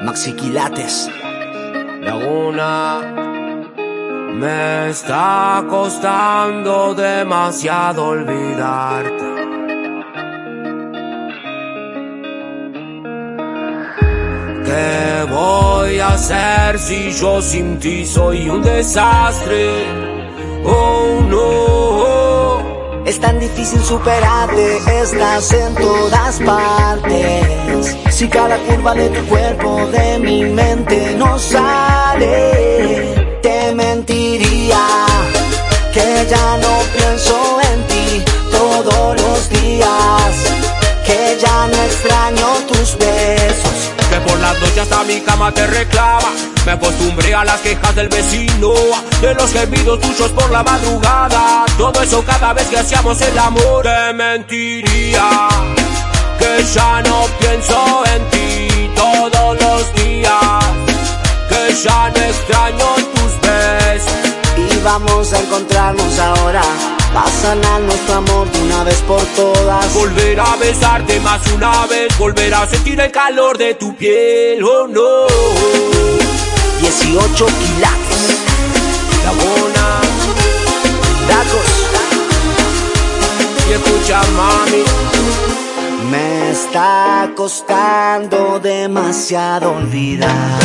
Maxi Quilates. Laguna, me está costando demasiado olvidarte. ¿Qué voy a hacer si yo sin ti soy un desastre? Oh no. Es tan difícil superarte, estás en todas partes. Si cada curva de tu cuerpo de mi mente no sale, te mentiría que ya no pienso en ti todos los días, que ya no extraño tus besos, que por las noches hasta mi cama te reclama. Me acostumbré a las quejas del vecino, de los gemidos tuyos por la madrugada. Todo eso cada vez que hacíamos el amor. Te mentiría que ya no pienso en ti todos los días, que ya no extraño tus besos. y vamos a encontrarnos ahora, pa' sanar nuestro amor de una vez por todas. Volver a besarte más una vez, volver a sentir el calor de tu piel, oh no. 18 quilates, Laguna, Dacos. y escucha mami. Me está costando demasiado olvidar.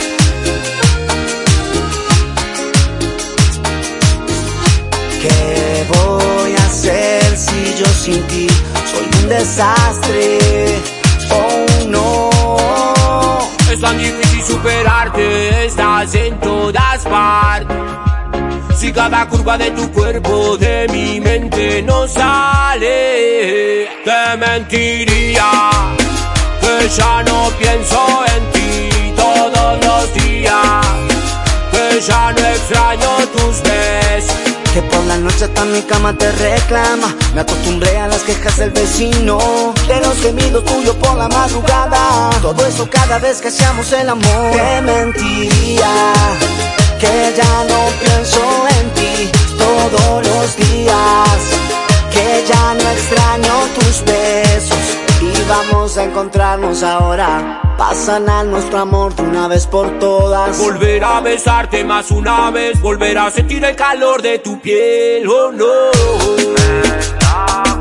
¿Qué voy a hacer si yo sin ti soy un desastre? Oh no. Es tan difícil superarte, estás en todas partes. Si cada curva de tu cuerpo de mi mente no sale, te mentiría que ya no pienso en ti todos los días, que ya no extraño tus besos, que por la noche hasta mi cama te reclama. Me acostumbré a las quejas del vecino, de los gemidos tuyos por la madrugada. Todo eso cada vez que hacíamos el amor. Te mentiría que ya no pienso en ti todos los días, que ya no extraño tus besos. Y vamos a encontrarnos ahora, pa' sanar nuestro amor de una vez por todas. volver a besarte más una vez, volver a sentir el calor de tu piel, oh no.